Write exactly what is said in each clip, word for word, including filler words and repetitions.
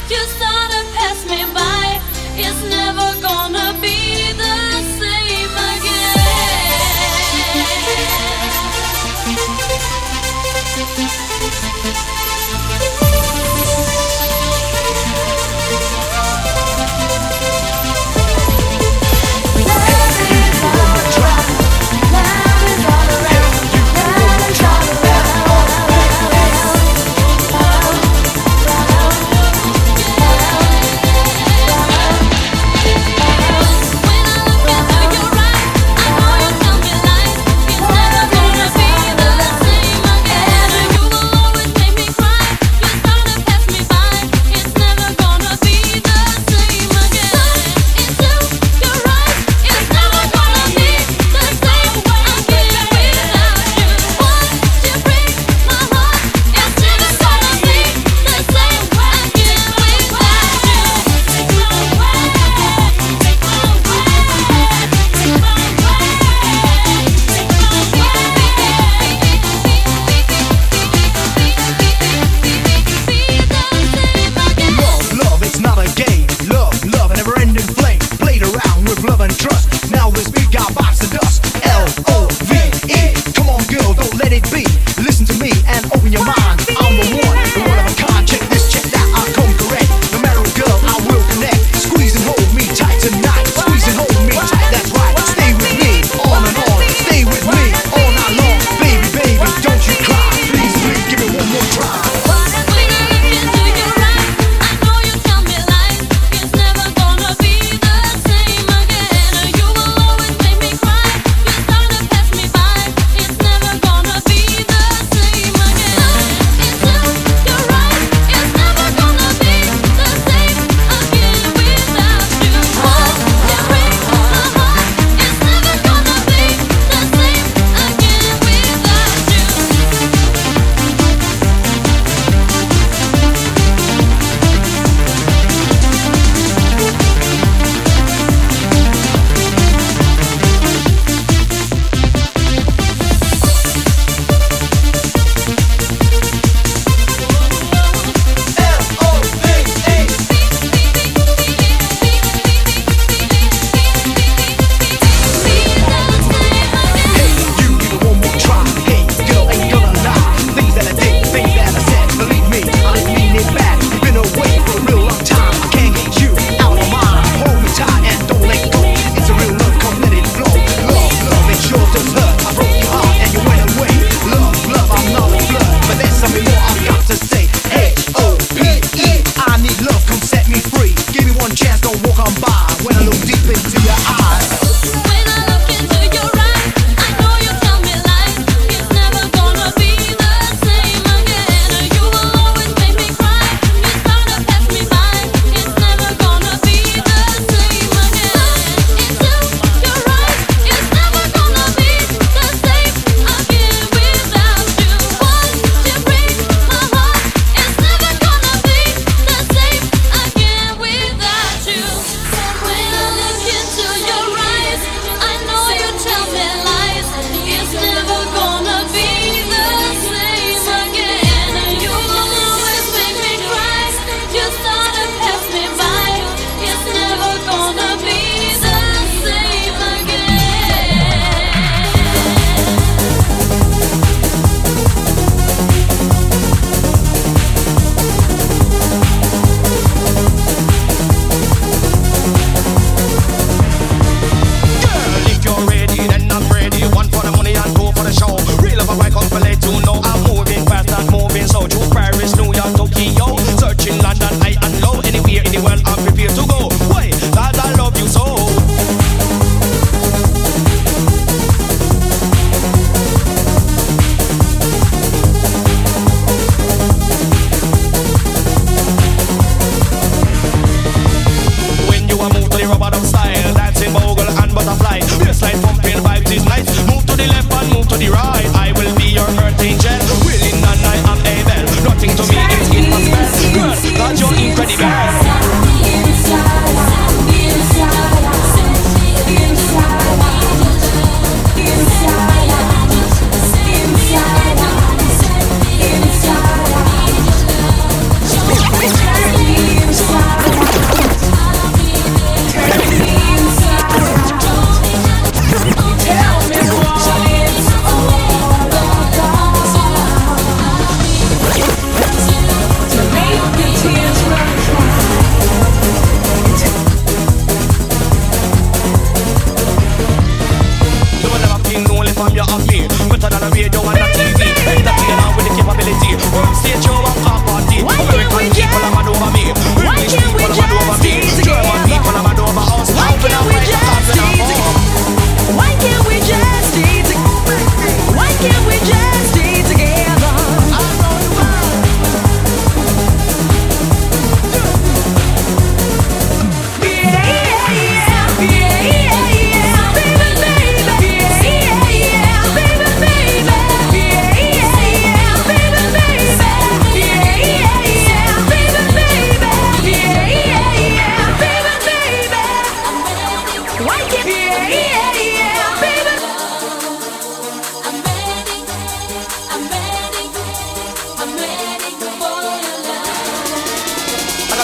You sort of pass me by. It's never gonna be the same again.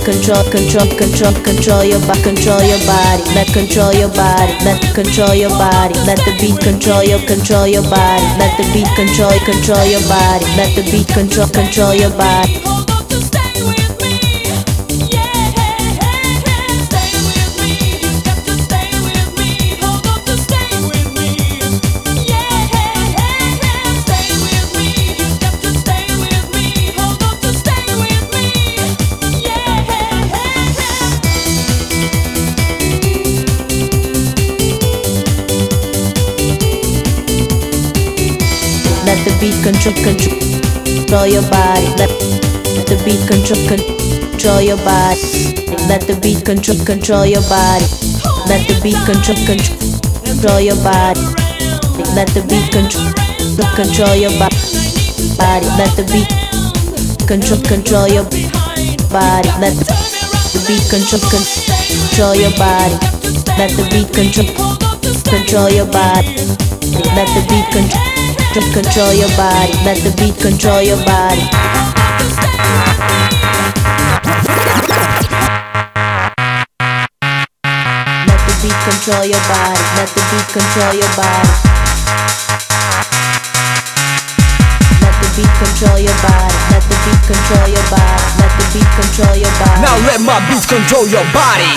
control, control, control, control your body, control your body, let control your body, let control your body, let the beat control your, control your body, let the beat control, control your body, let the beat control, control your body. Let the beat control, control, control your body. Let, let the beat control, control your body. Let the beat control, control your body. Let the beat control, control your body. Let the beat control, control your body. Let the beat control, control your body. Let the beat control, control your body. Let the beat control, control your body. Let the beat control. Control your body, let the beat control your body. Let the beat control your body, let the beat control your body. Let the beat control your body, let the beat control your body, let the beat control your body. Now let my beats control your body.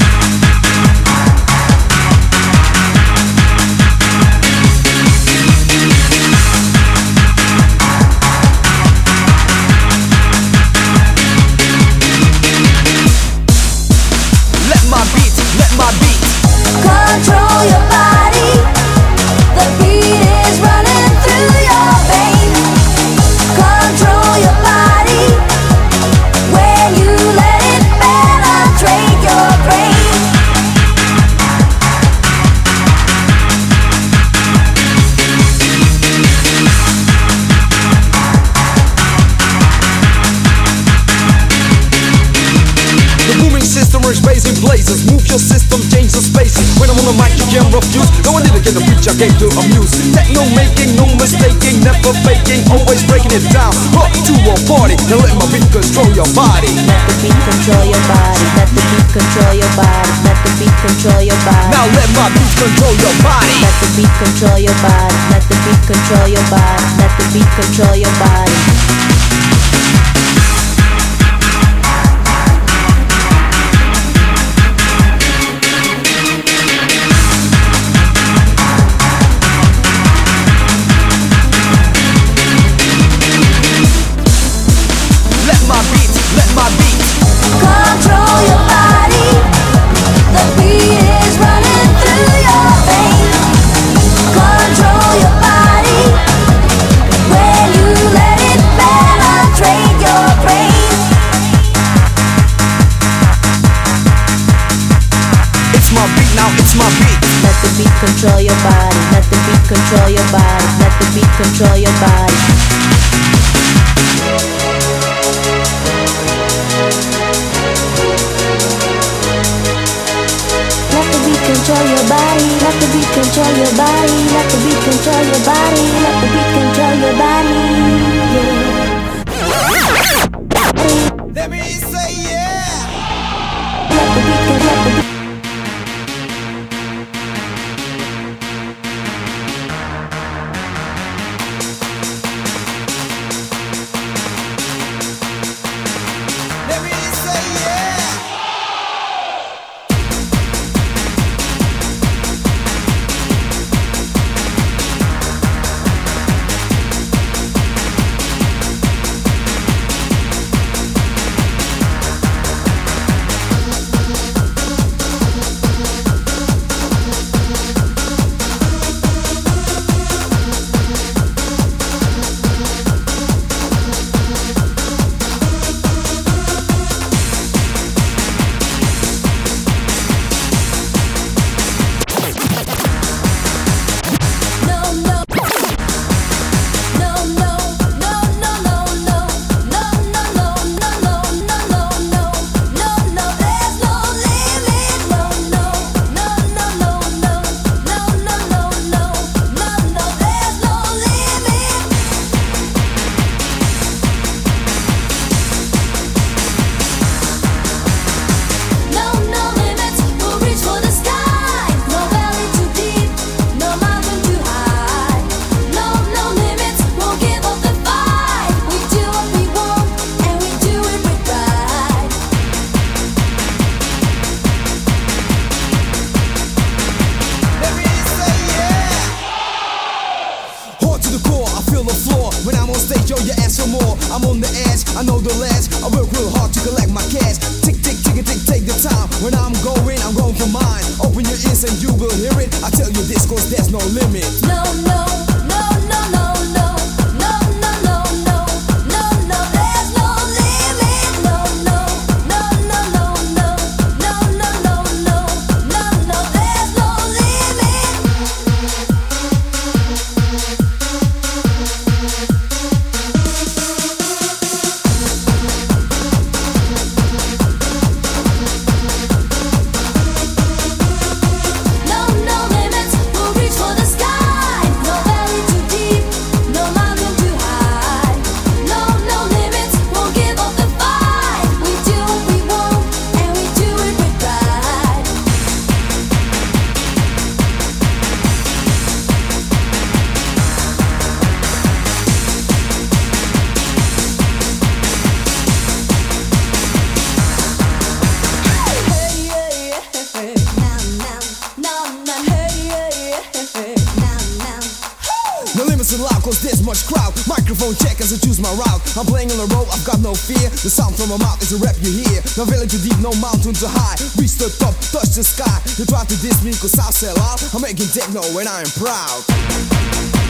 Control your body. The beat is running through your veins. Control your body. When you let it penetrate your brain. The booming system is raising blazes. Move your system, change the spaces. When I'm on the mic, you can't refuse. No one did it get the preach I came to amuse. Techno making, no mistaking, never faking, always breaking it down. Up to a party, now let my beat control your body. Let the beat control your body. Let the beat control your body. Let the beat control your body. Now let my beat control your body. Let the beat control your body. Let the beat control your body. Let the beat control your body. Control your body. The beat is running through your veins. Control your body. When you let it penetrate your brain. It's my beat now, it's my beat. Let the beat control your body. Let the beat control your body. Let the beat control your body. Let the beat control your body. Let the beat control your body. Let the beat control your body. Let the beat control your body. Yeah. Let me say yeah. Let the beat control. Let the beat. Let me say yeah. I know the last. I work real hard to collect my cash. Tick, tick, tick, tick, take the time. When I'm going, I'm going for mine. Open your ears and you will hear it. I tell you this, cause there's no limit. No, no, no, no, no, no, no, no, no, no, no, no, there's no limit. No, no, no, no, no, no, no, no, no, no, no, no, there's no limit. No, no limits, we'll reach for the sky. No valley too deep, no mountain too high. No, no limits, won't give up the fight. We do what we want, and we do it with pride. No limits allowed, cause there's much crowd. Microphone check as I choose my route. I'm playing on the road, I've got no fear. The sound from my mouth is a rap you hear. No valley too deep, no mountain too high. Reach the top, touch the sky. You try to diss me cause I sell out. I'm making techno and I am proud.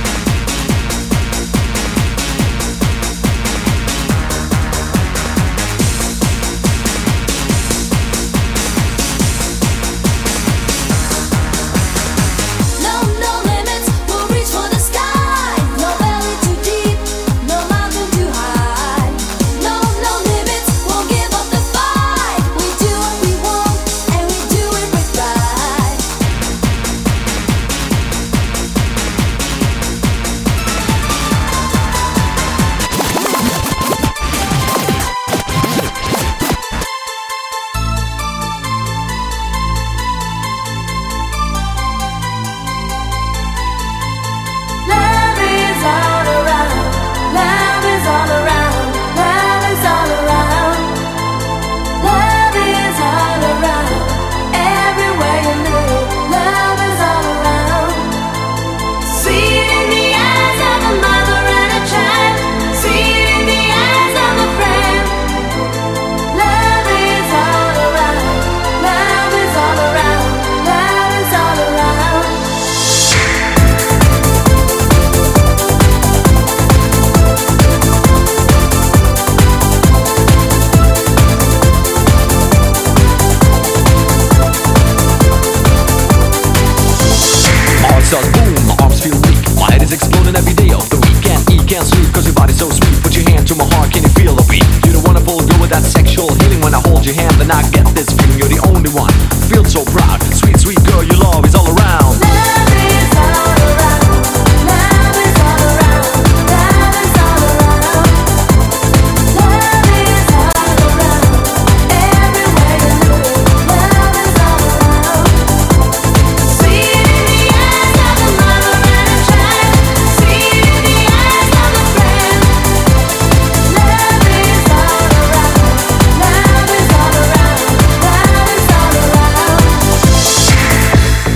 No, no limits, we'll reach for the sky. No valley too deep, no mountain too high. No, no limits, won't give up the fight. We do what we want, and we do it with pride. Love is all around, love is all around, love is all around. Love is all around, everywhere you look. Love is all around. See it in the eyes of a mother and a child. See it in the eyes of a friend. Love is all around, love is all around, love is all around. Heart starts boom, my arms feel weak. My head is exploding every day of the week. Can't eat, can't sleep, cause your body's so sweet. Put your hand to my heart, can you feel the beat? You're the wonderful girl with that sexual healing. When I hold your hand, then I get this feeling. You're the only one, feel so proud. Sweet, sweet girl, your love is all around. Love is all around, love is all around, love is all around. Love is all around, everywhere you look. Love is all around. See it in the eyes of a mother and a child. See it in the eyes of a friend. Love is all around, love is all around, love is all around.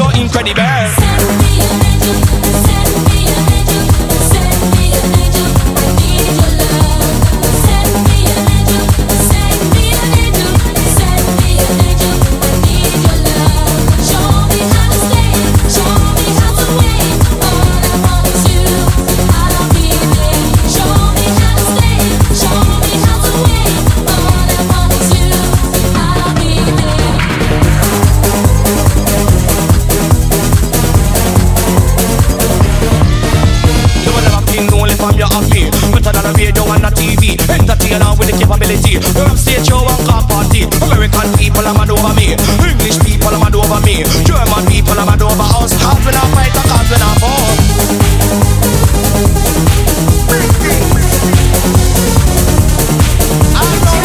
you're incredible. Send me an angel, send me an angel, send me an angel, I need your love. Send me an angel, send me an angel, send me an angel, I need your love. Show me how to stay, show me how to wait. All I want is you, I'll be there. Show me how to stay, show me how to wait. All I want is you, I'll be there. You will never feel lonely from your happy. Better than a radio and a T V. Entertainer with the capability. From stage show and car party. American people are mad over me. English people are mad over me. German people are mad over us. Half when I fight, half when I fall. I know.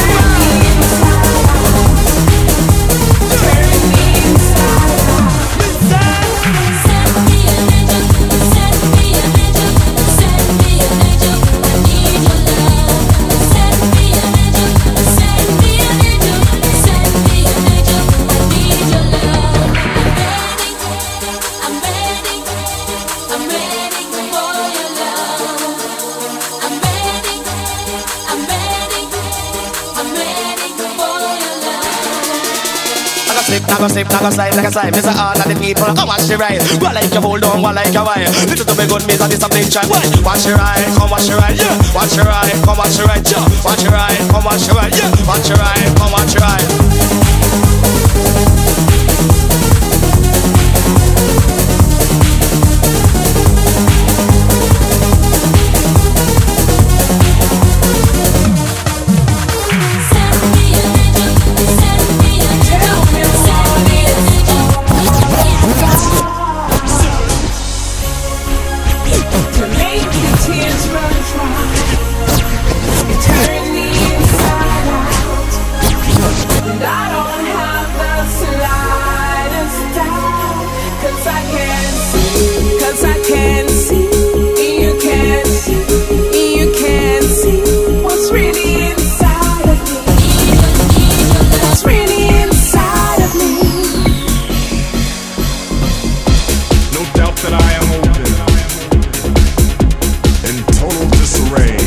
Send me an angel, send me an angel, send me an angel, I need your love. Send me an angel, send me an angel, send me an angel, I need your love. I'm ready, I'm ready, I'm ready for your love. I'm ready, I'm ready, I'm ready for your love. I go slip, I go slip, I go slide like a slime. This is all of the people. Come watch the ride. One like you hold on, one like you wine. Listen to me good music, this a big try. Watch the ride, come watch the ride, yeah. Watch the ride, come watch the ride, yeah. Watch the ride, come watch the ride, yeah. Watch the ride, come watch the ride. Send me an angel, send me an angel, send me an angel. To make your tears run dry, you turn me inside out, and I don't have the slightest doubt, 'cause I can see, 'cause I can see, you can see, you can see what's really inside of me, what's really inside of me. No doubt that I am open, in total disarray.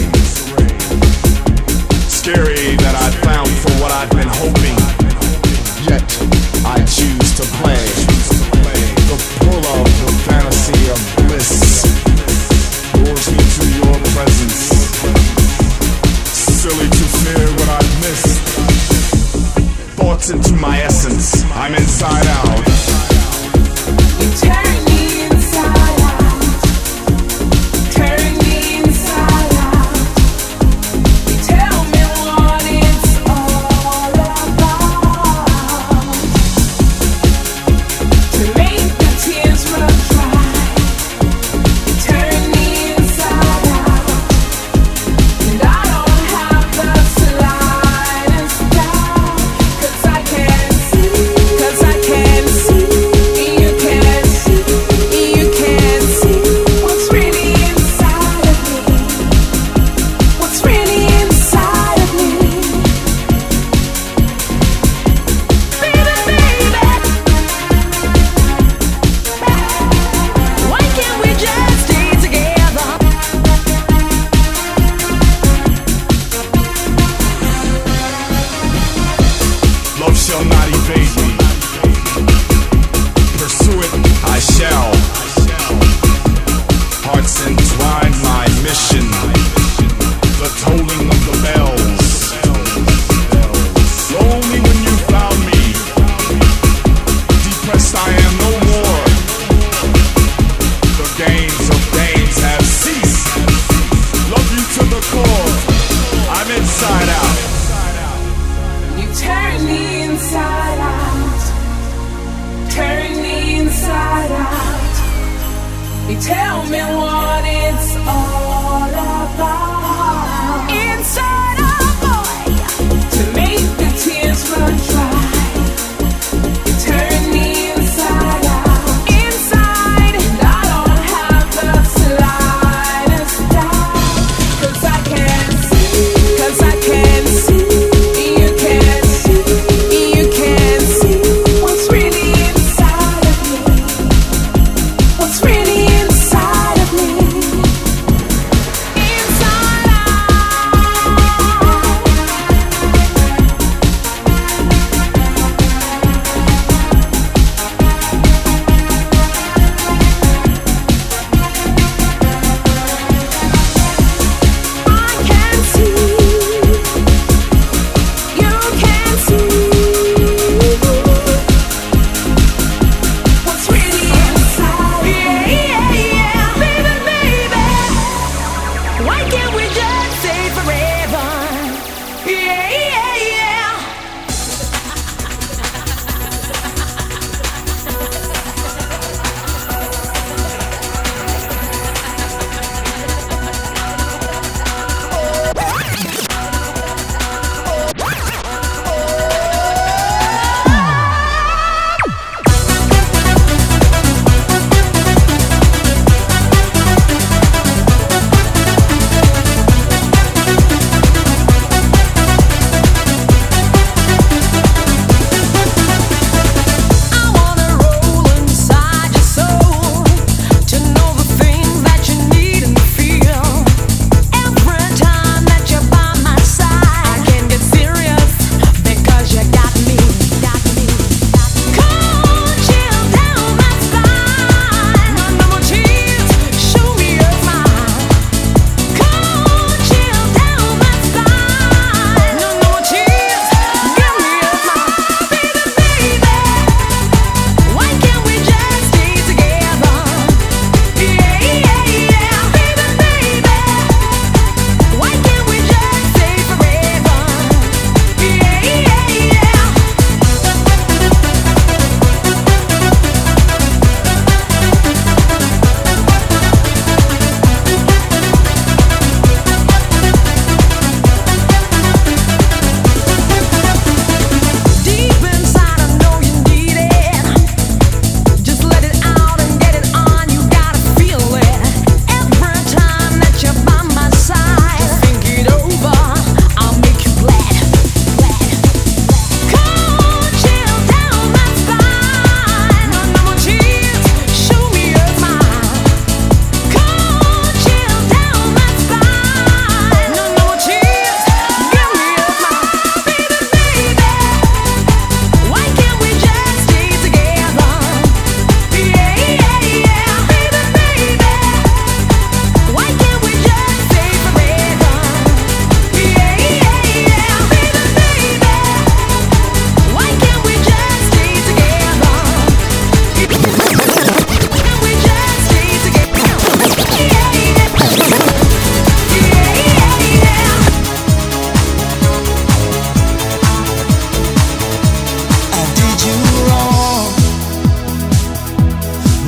Scary that I found for what I've been hoping, yet I choose to play the pull of the fantasy of bliss. Lures me to your presence, silly to fear what I've missed. Thoughts into my essence, I'm inside out. You turn me inside out, turn me inside out. You tell me what it's all about. To make the tears run dry, you turn me inside out, and I don't have the slightest doubt, 'cause I can see, 'cause I can see, you can see, you can see what's really inside of me, what's really inside of me. Baby, baby, why can't we just stay together? Love shall not evade me. Pursue it, I shall. Hearts entwined, my mission. The tolling of the bells. Lonely when you found me. Depressed I am no more. The games of games have ceased. Love you to the core. I'm inside out. You turn me inside out, turn me inside out. You tell me what it's all about. Inside out, boy, to make the tears run dry. You turn me inside out, inside, and I don't have the slightest doubt, 'cause I can see, 'cause I can see, you can see, you can see what's really inside of me.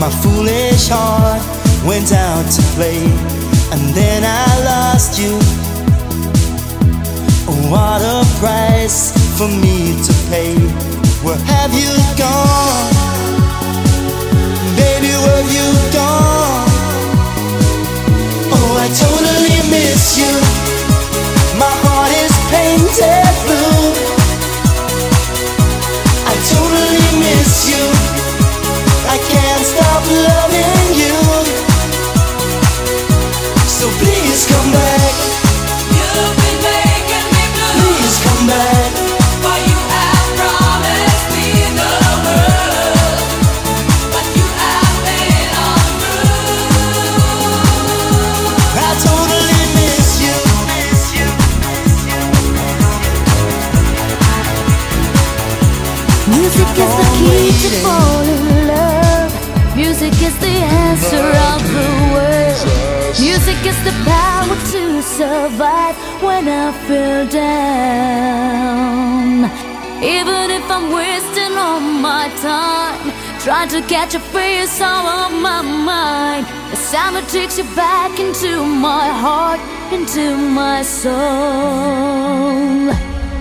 My foolish heart went out to play, and then I lost you. What a price for me to pay. Where have you gone? Baby, where have you gone? Oh, I totally miss you. My heart is painted blue. I totally miss you. I can't stop loving you. So please come back. You've been making me blue. Please come back. For you have promised me the world, but you have been untrue. I totally miss you. Miss you. Music is the key to fall in love. Music is the answer of the world. Music is the power to survive when I feel down. Even if I'm wasting all my time trying to catch a face out of my mind, the sound that takes you back into my heart, into my soul.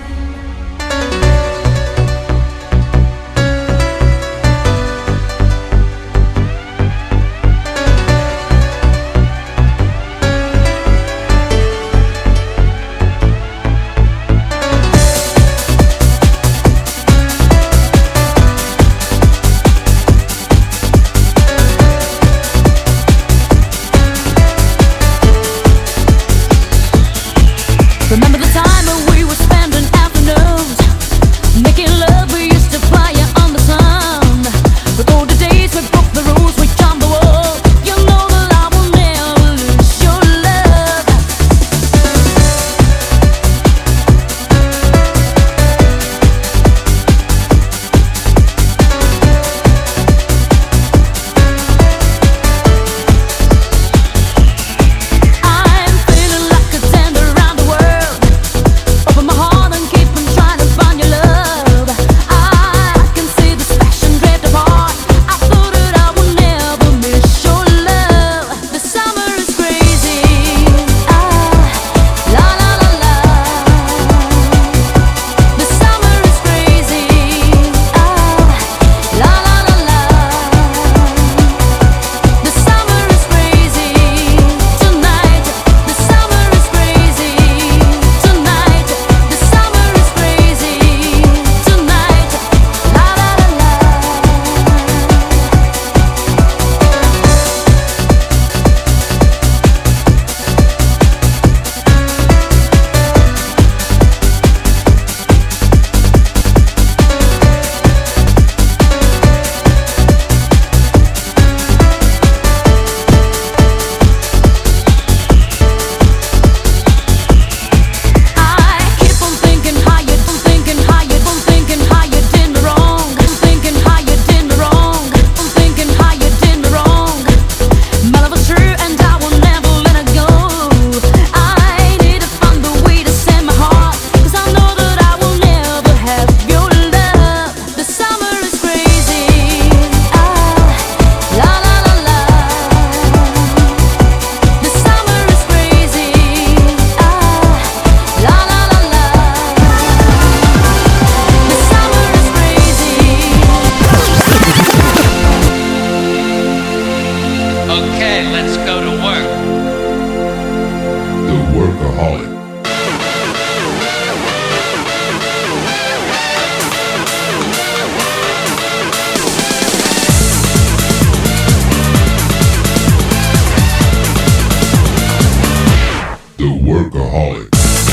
Remember the time when we were spending afternoons making love, we used to fly on the sun. Recall the days we broke the rules, we jumped the wall. You know that I will never lose your love. I'm feeling like a tender around the world. Open my heart and keep on trying to find your love. I can see this passion drift apart. I thought that I would never miss your love. The summer is crazy. Ah, la la la la. The summer is crazy. Ah, la la la la. The summer is crazy tonight. The summer is crazy tonight. The summer is crazy tonight. La la la la. I keep on thinking how you, on thinking how you, on thinking how you did me wrong. On thinking how you did me wrong. On thinking how you did me wrong. My love is true and I will never let it go. I need to find a way to send my heart, 'cause I know that I will never have your love. The summer is crazy. Ah, la la la la. The summer is crazy. Ah, la la la la. The summer is crazy. Okay, let's go to work. The Workaholic. The Workaholic.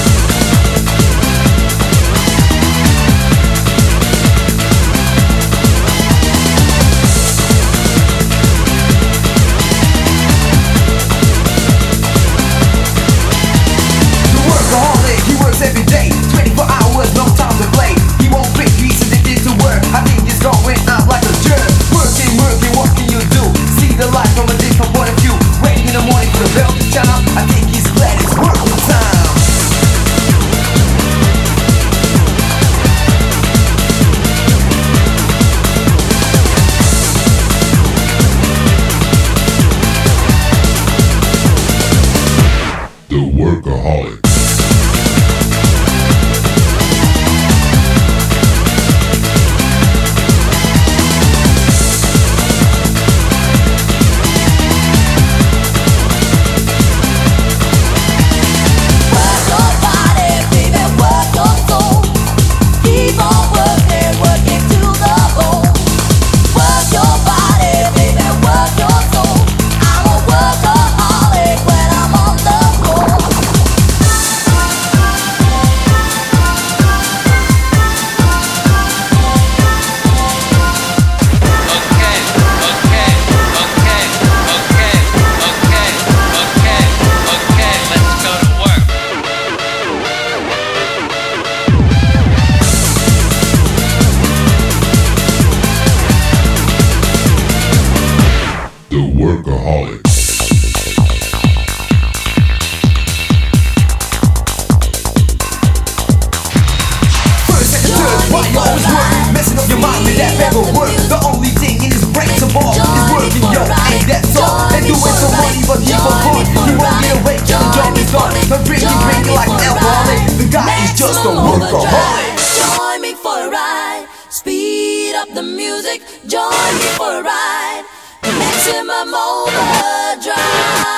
The workaholic, he works every day, twenty-four hours, no time to play. He won't quit, he's addicted to work. I think he's going out like a jerk. Working, working, what can you do? See the life from a different point of view. Waiting in the morning for the bell to chime. I think he's glad it's working time. workaholic. Workaholic. First, second, third, why you always work? Messing up your mind with that paperwork. The only thing is breaks the ball is working, yo, ain't that so? And do it for money, but he for fun. You won't get away till the job is done. But drinking, drinking like an alcoholic. The guy is just a workaholic. Join me for a ride. Speed up the music. Join me for a ride. Maximum overdrive.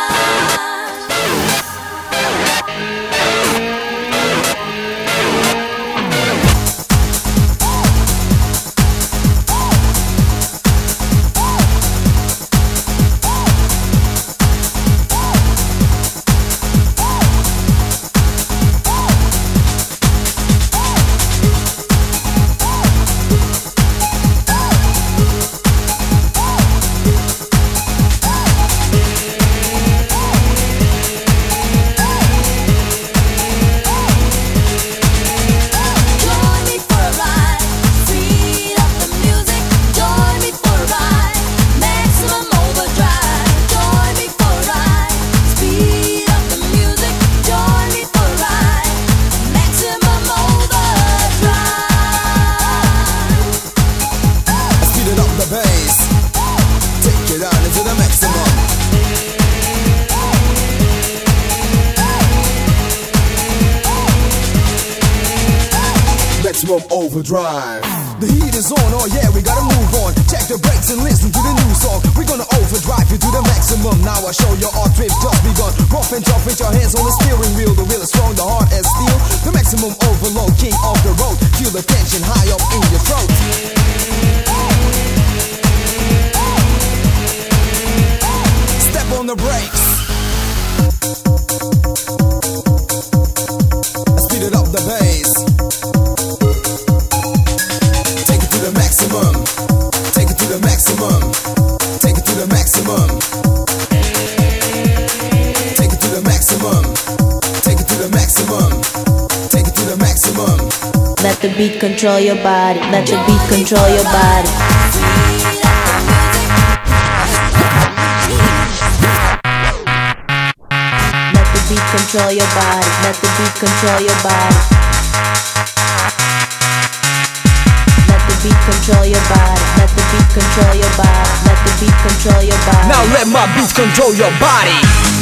Overdrive. The heat is on, oh yeah, we gotta move on. Check the brakes and listen to the new song. We're gonna overdrive you to the maximum. Now I show you our trip just begun. Rough and tough with your hands on the steering wheel. The wheel is strong, the heart as steel. The maximum overload, king of the road. Feel the tension high up in your throat. Step on the brakes. Speed it up the bass. Maximum. Take it to the maximum. Take it to the maximum. Take it to the maximum. Take it to the maximum. Take it to the maximum. Let the beat control your body. Let the beat control your body. Let the beat control your body. Let the beat control your body. Beat control your body. Let the beat control your body. Let the beat control your body. Now let my beats control your body.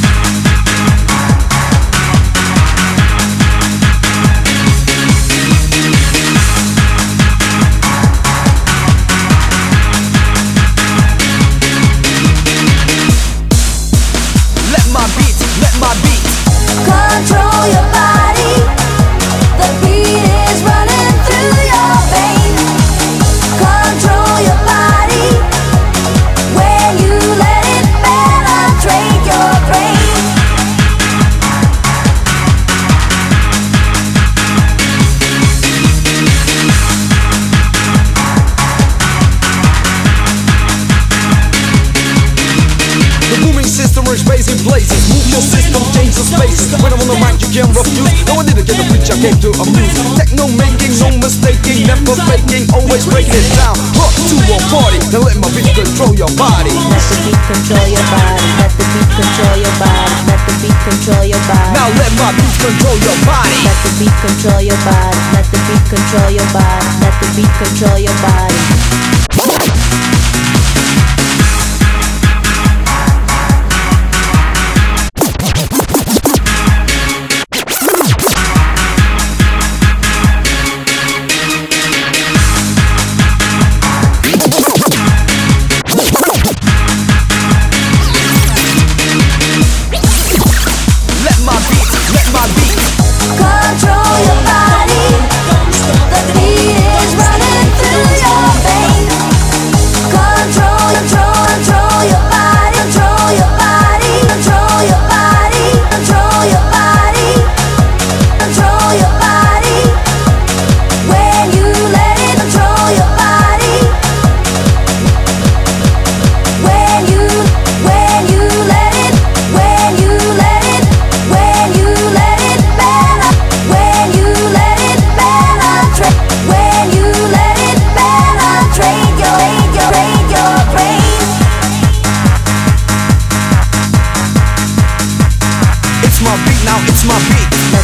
Let my beat, let my beat control your body. The beat is running through your veins. Control your body when you let it penetrate your brain. The booming system is raising places. Move your system, change the spaces. When I'm on the mic, you can't refuse. No, I didn't get the preach, I came to amuse. Techno making, no mistaking, never faking, always breaking it down. Rock to a party, now let my beat control your body. Let the beat control your body. Let the beat control your body. Let the beat control your body. Now let my beat control your body. Let the beat control your body. Let the beat control your body. Let the beat control your body.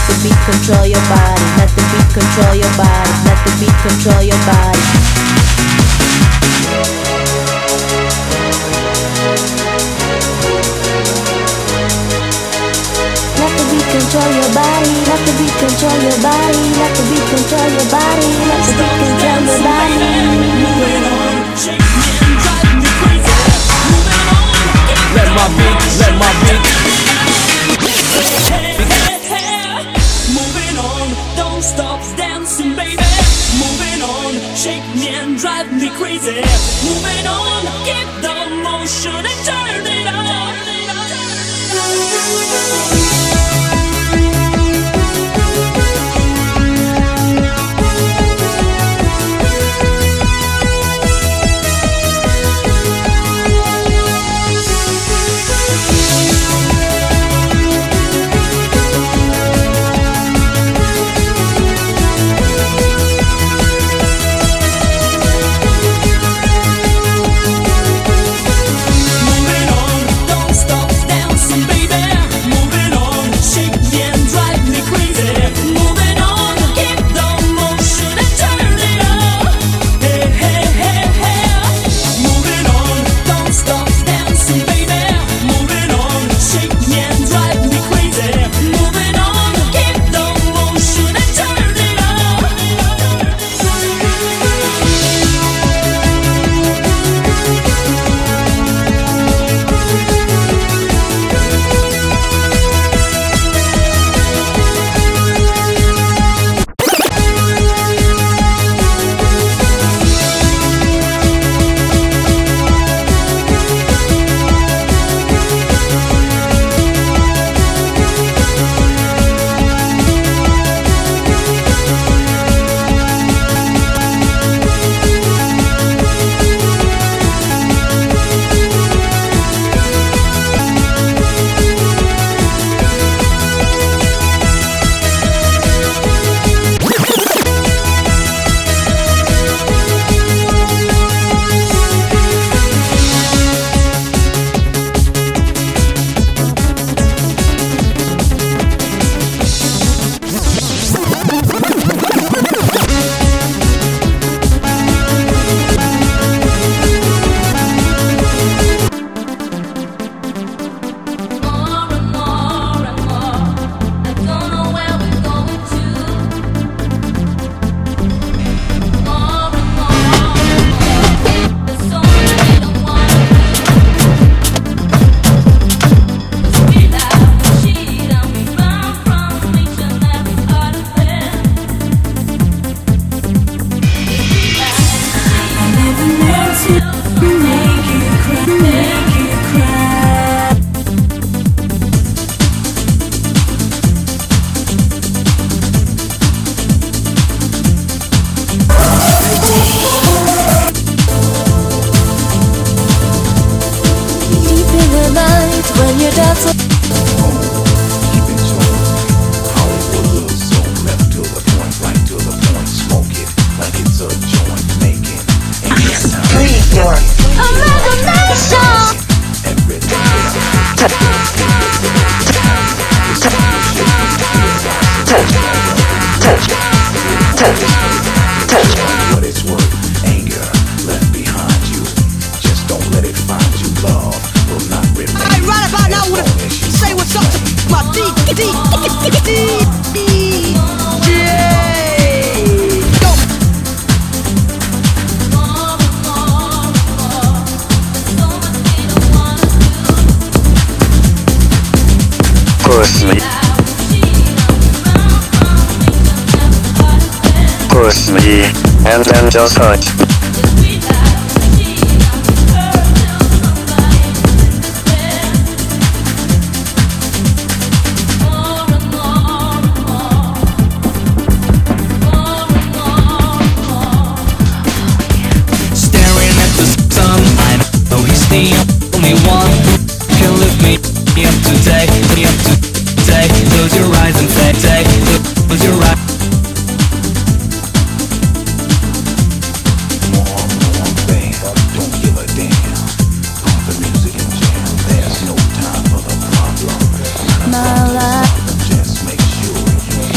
the beat control your body. Let the beat control your body. Let the beat control your body. Let the beat control your body. Let the beat control your body. Let the beat control your body. Let the beat control your body. Moving on, shake me and drive me crazy. Moving on, let my beat, let my beat. Hey, hey, hey. Moving on, don't stop dancing, baby. Moving on, shake me and drive me crazy. Moving on, keep the motion and turn it on. Push me. Push me, and then just touch. Staring at the sun, I know he's the only one who can lift me up today, me up today. Close your eyes and say, say, close your eyes. My life,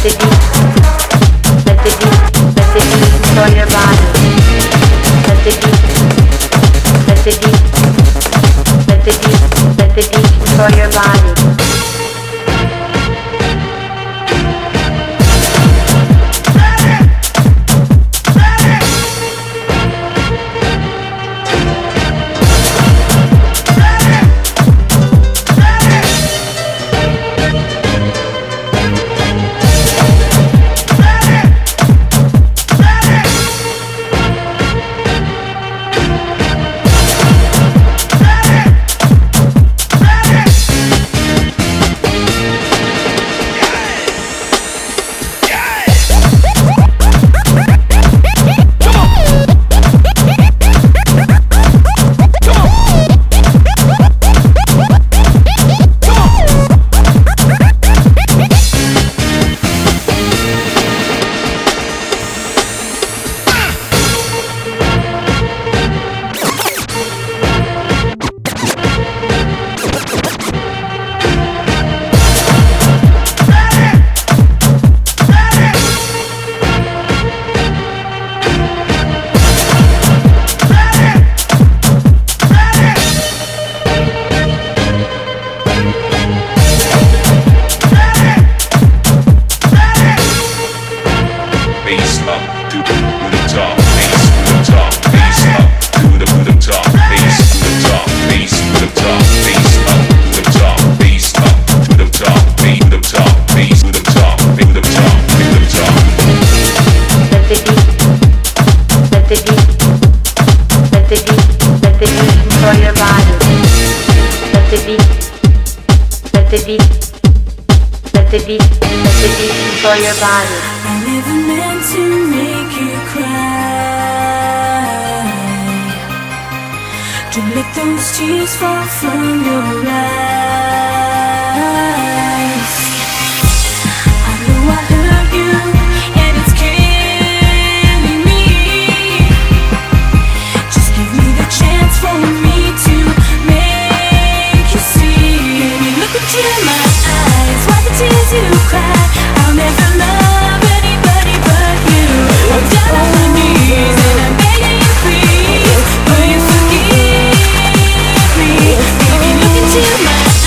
Baby, look into my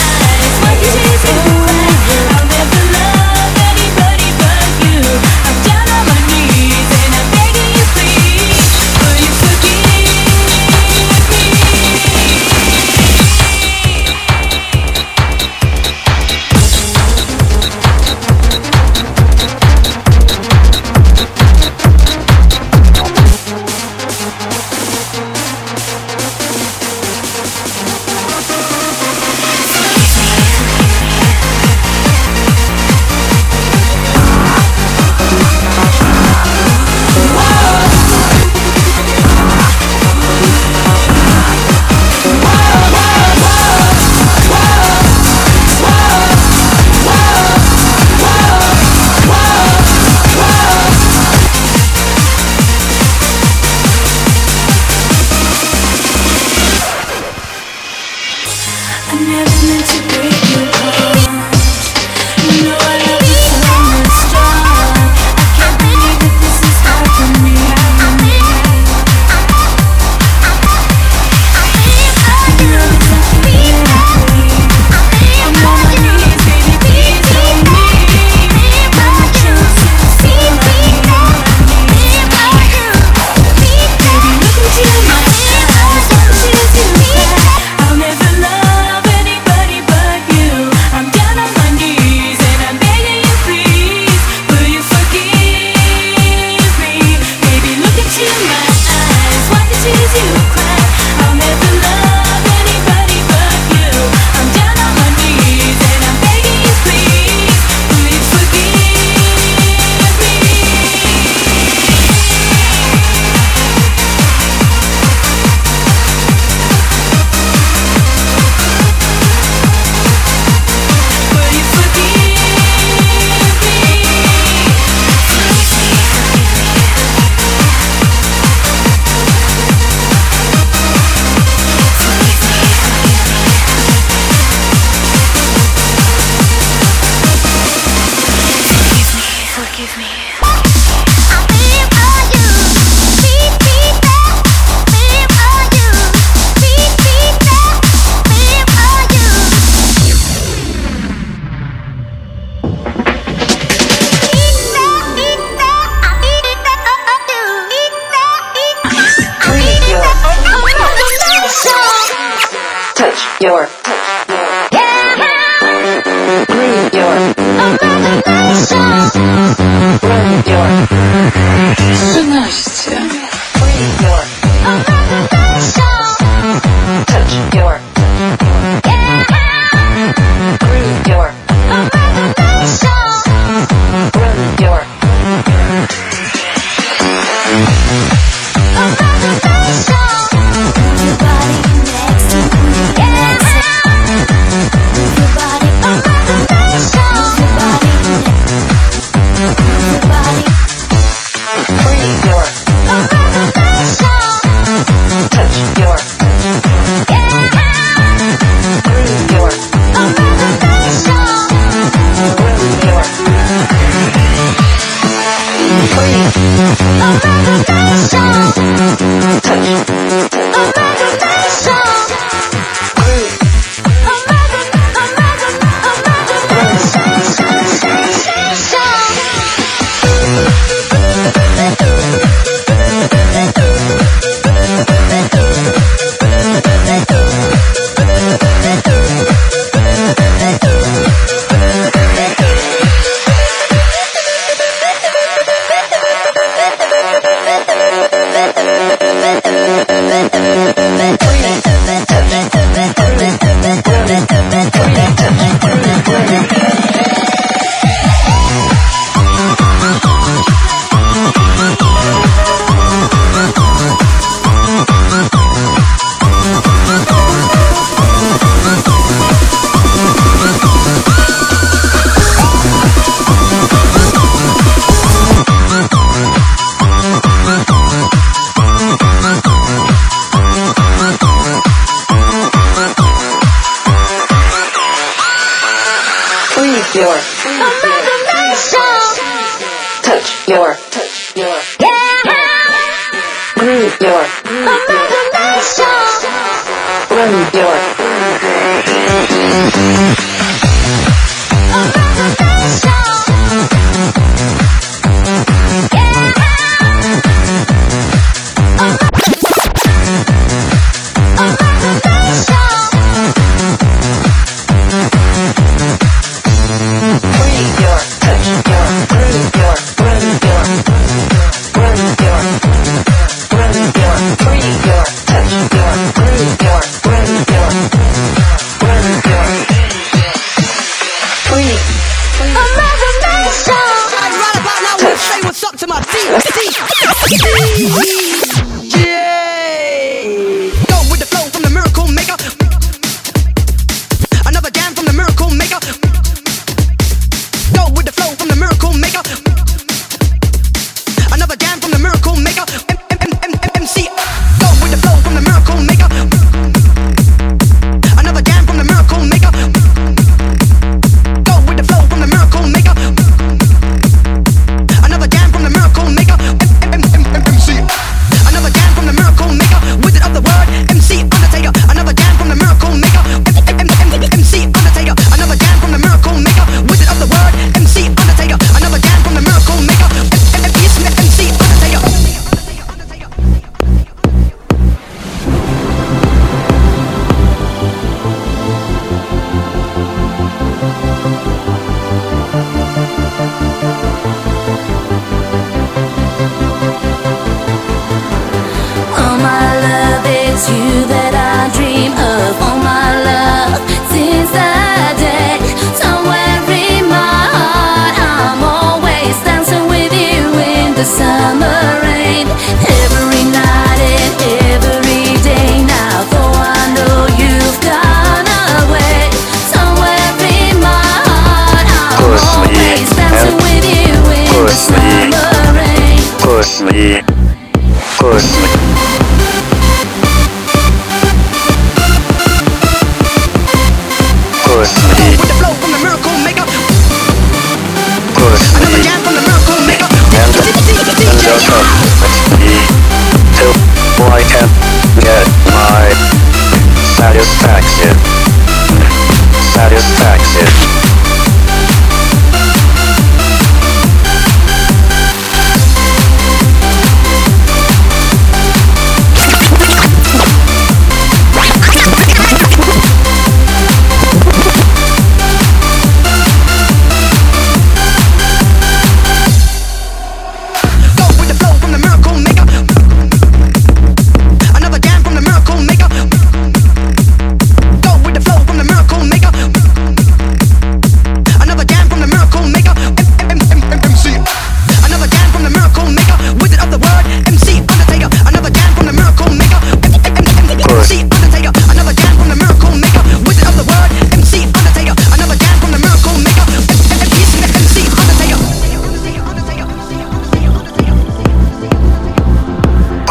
Push me. Push me.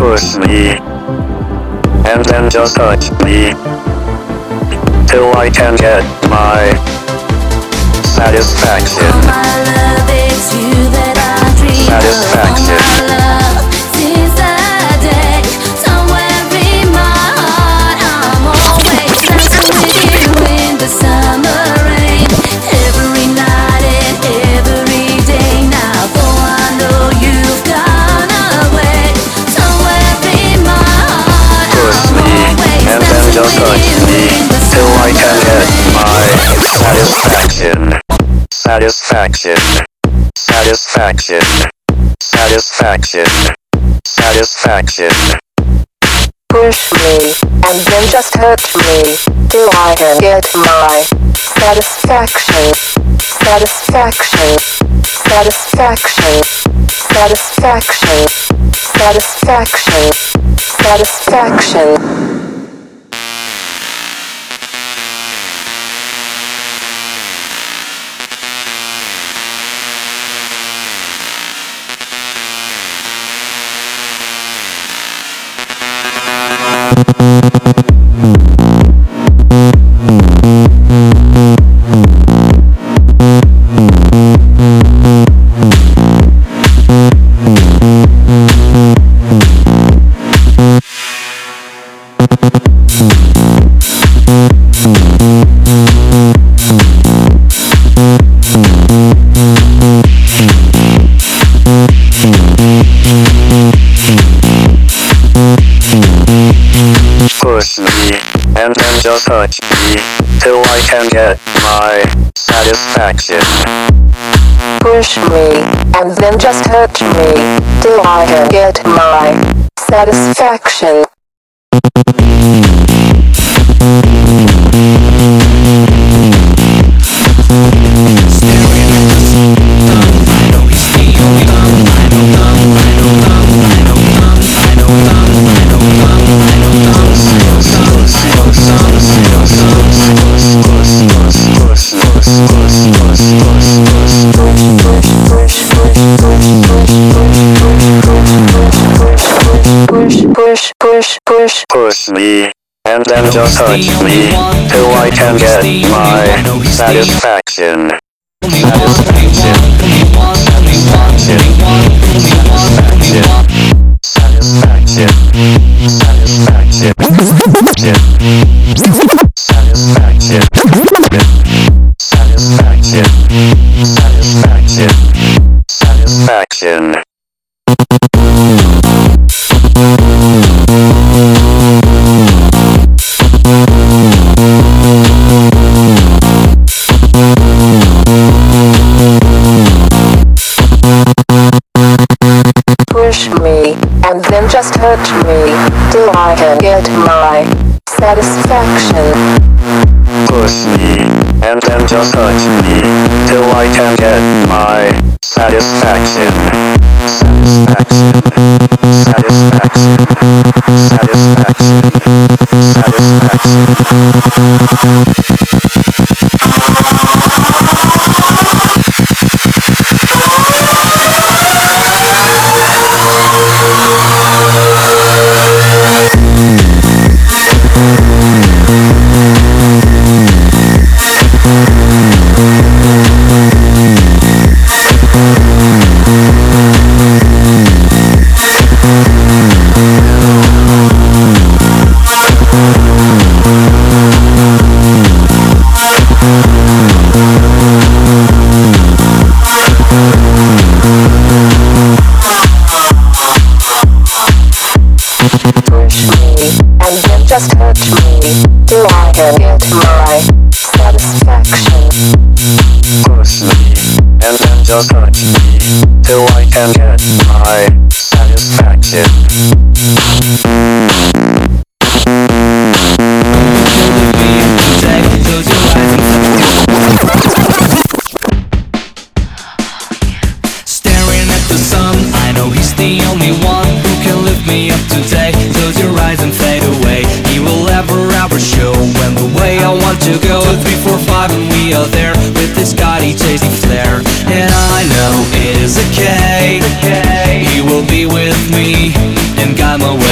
push me, and then just touch me, till I can get my satisfaction. All my love, it's you that I dream Satisfaction. of. All my love, since that day, somewhere in my heart, I'm always dancing with you in the summer rain. Every night and every day now, though I know you've gone away. Somewhere in my heart, Push I'm me, always and then dancing just with touch you me, in the till I can summer get rain. my satisfaction. Satisfaction. Satisfaction. Satisfaction. Satisfaction. Push me, and then just hurt me, till I can get my satisfaction. Satisfaction. Satisfaction. Satisfaction. Satisfaction. Satisfaction. Push me, and then just touch me, till I can get my satisfaction. Push me, and then just hurt me, till I can get my satisfaction. Push, push, push, push. Push me, and then just touch me, till I can get my satisfaction. Satisfaction. Satisfaction. Satisfaction. Satisfaction. Satisfaction. Satisfaction. Satisfaction. Satisfaction. Push me, and then just hurt me, till I can get my satisfaction. Push me, and then just touch me, till I can get my satisfaction. Satisfaction. Satisfaction. Satisfaction. Push me, and then just hurt me, till I can get my satisfaction. Push me, and then just touch me, till I can get my satisfaction. Staring at the sun, I know he's the only one who can lift me up today. Close your eyes and fade away. He will ever, ever show when the way I want to go. Two, three, four, five, and we are there with this gaudy, tasty flair. And I know it is okay. He will be with me and guide my way.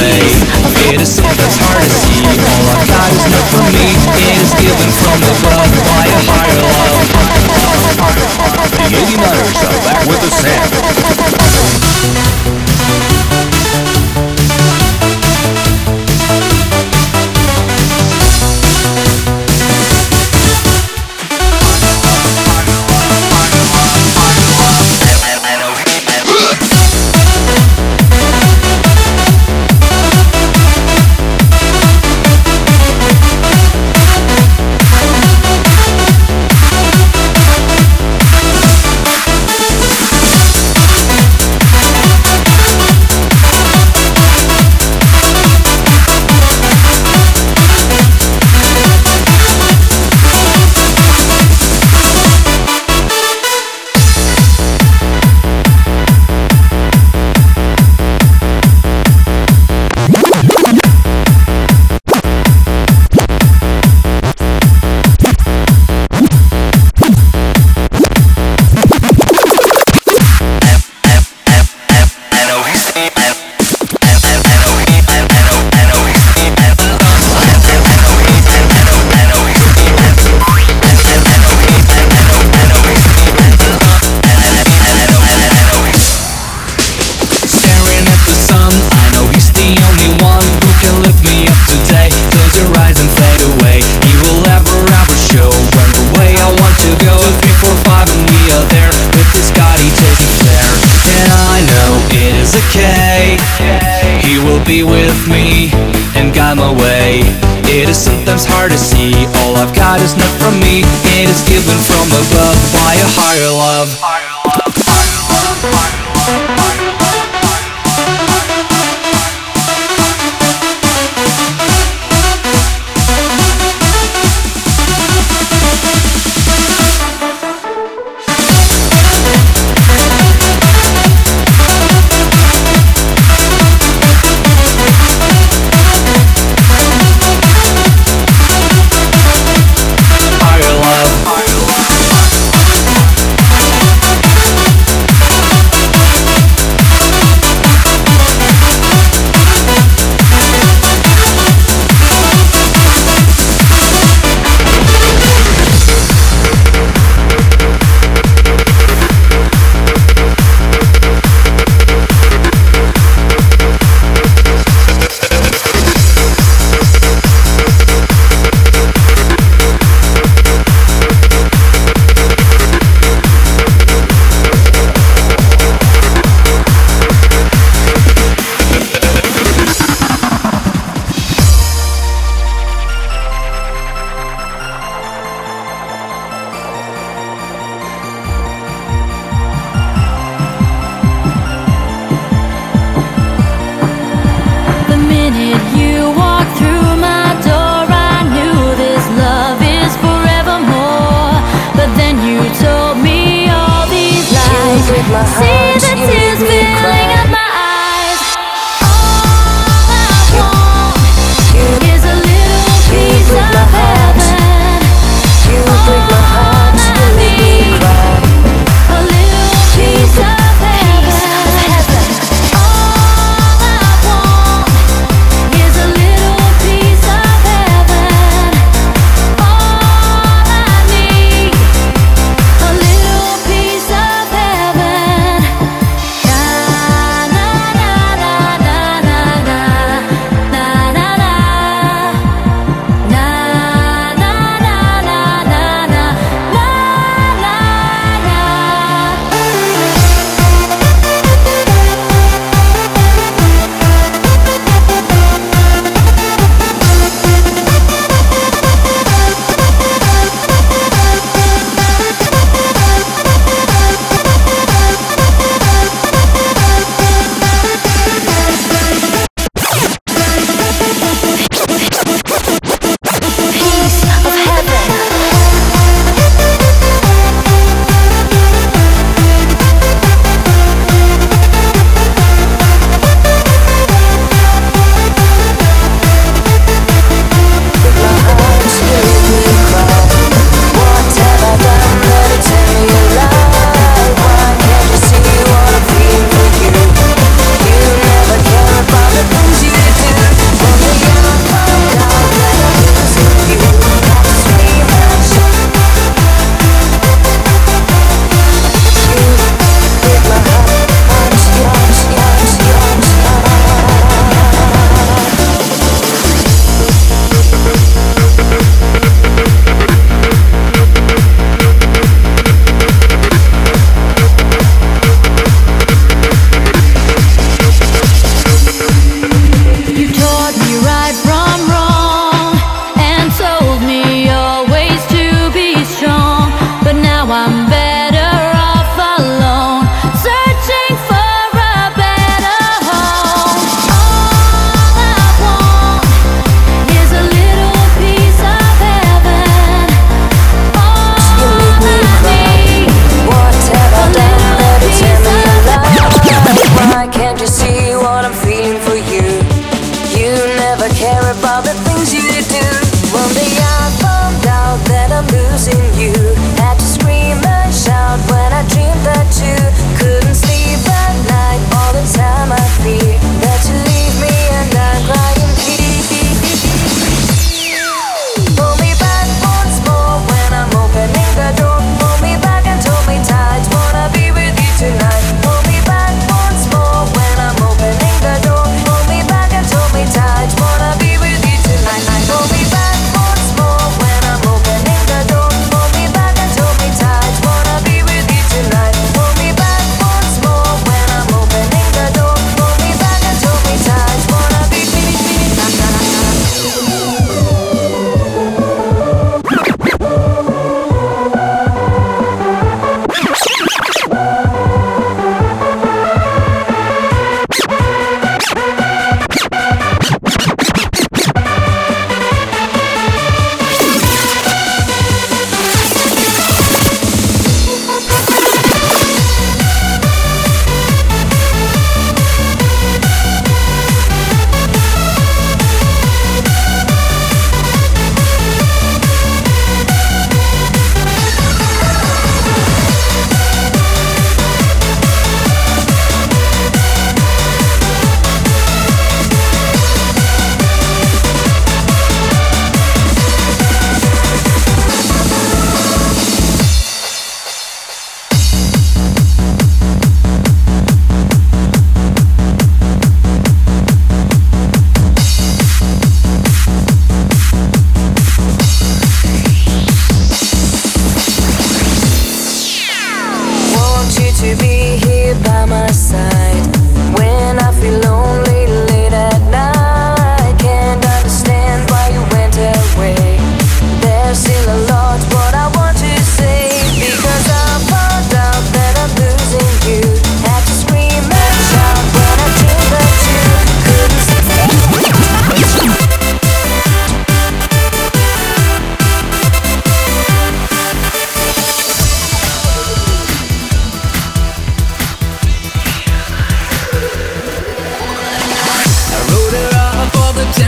be with me and guide my way. It is sometimes hard to see, all I've got is not from me. It is given from above by a higher love.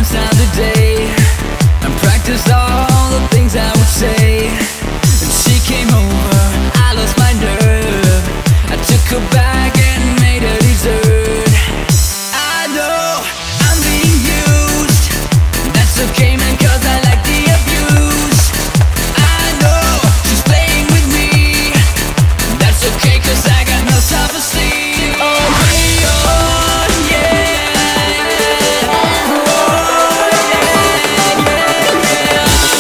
times out a day and practiced all the things I would say. And she came over, I lost my nerve. I took her back and made her dessert. I know I'm being used. That's okay, man, 'cause I like the abuse. I know she's playing with me. That's okay, 'cause I got no self-esteem. Oh, hey, oh, yeah. Oh, yeah, yeah, yeah.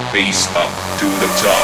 bass up to the top.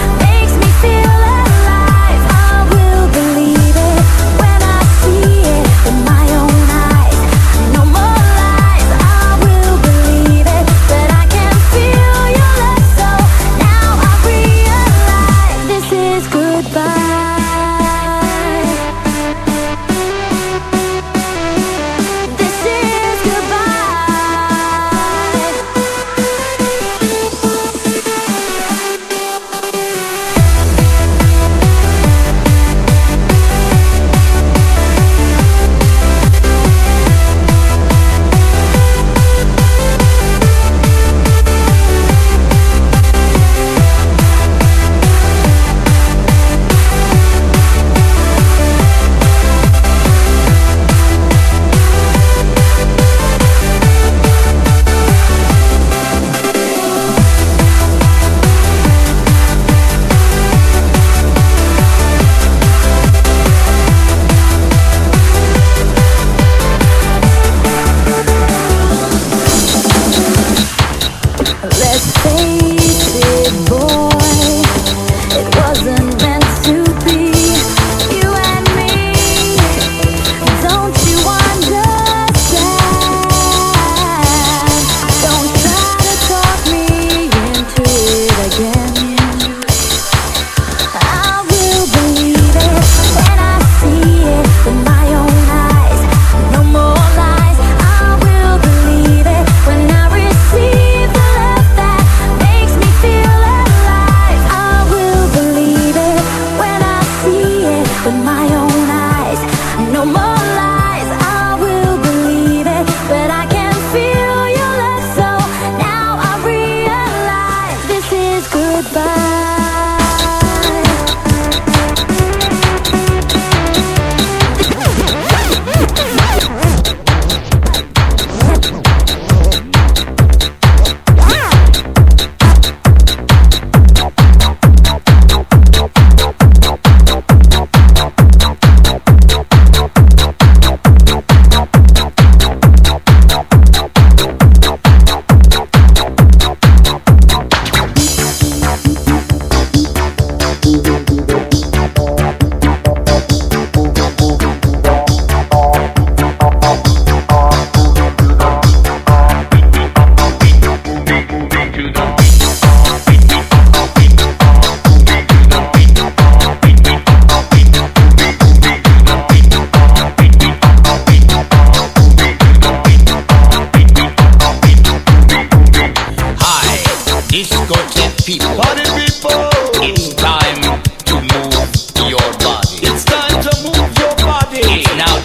See it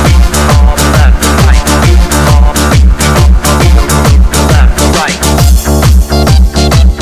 right.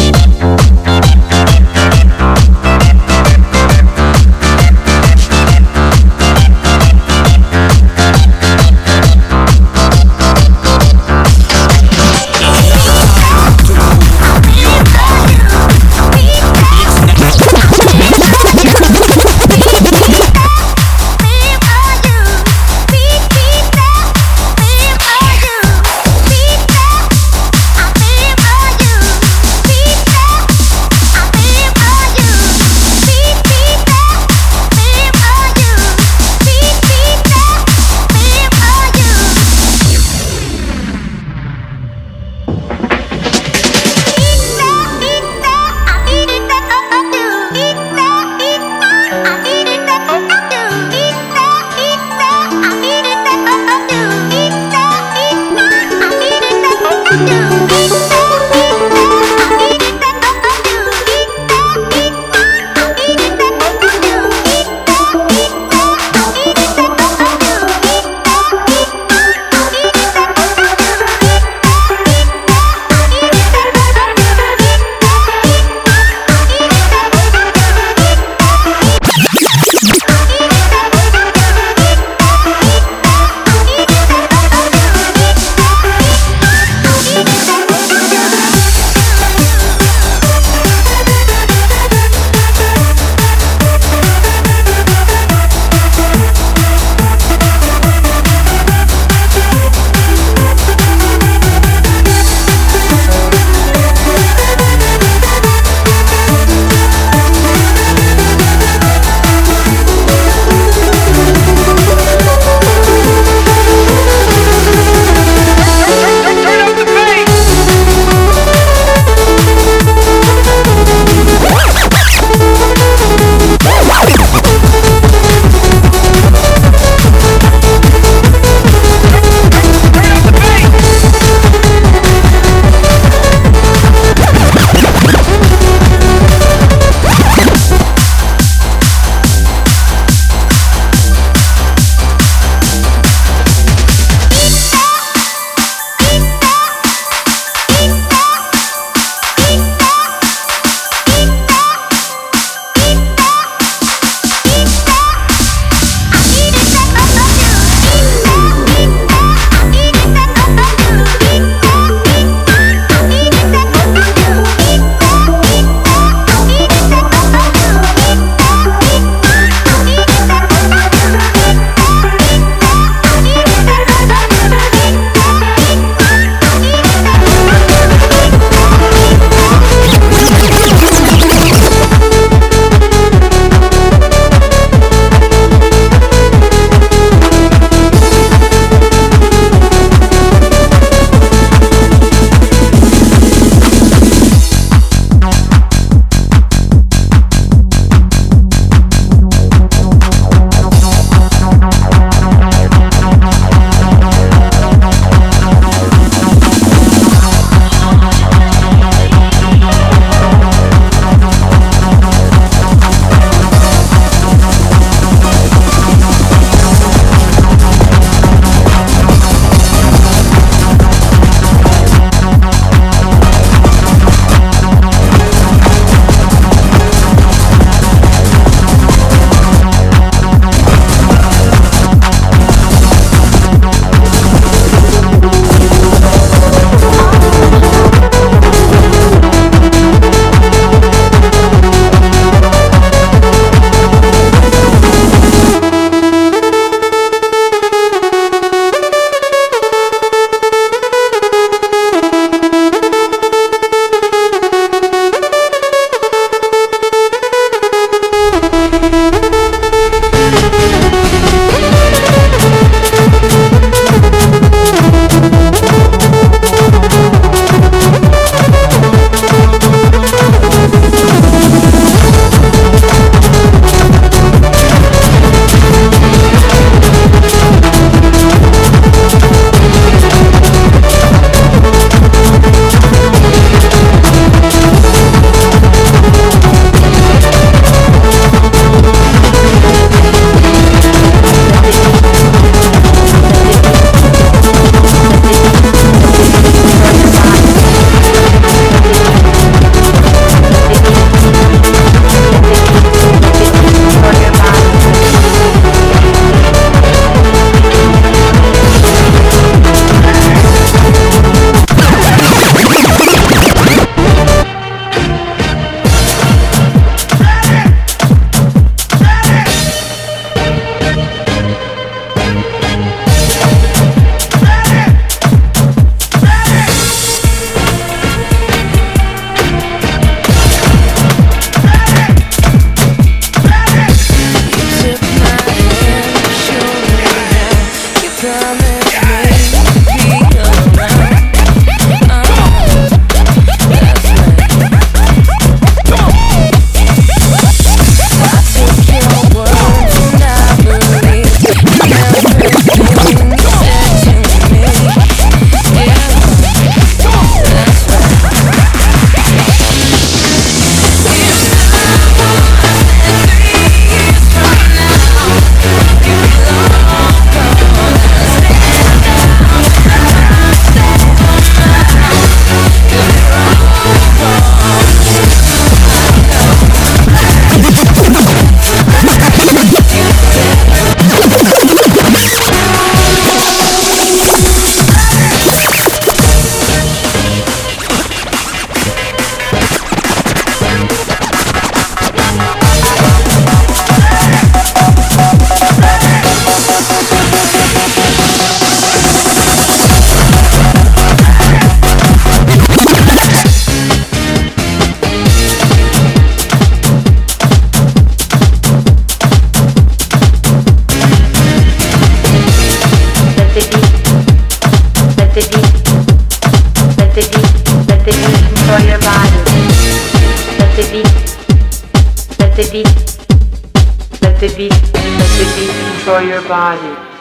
the beat, let the beat, let the beat control your body. Let the beat, let the beat, let the beat, let the beat control your body.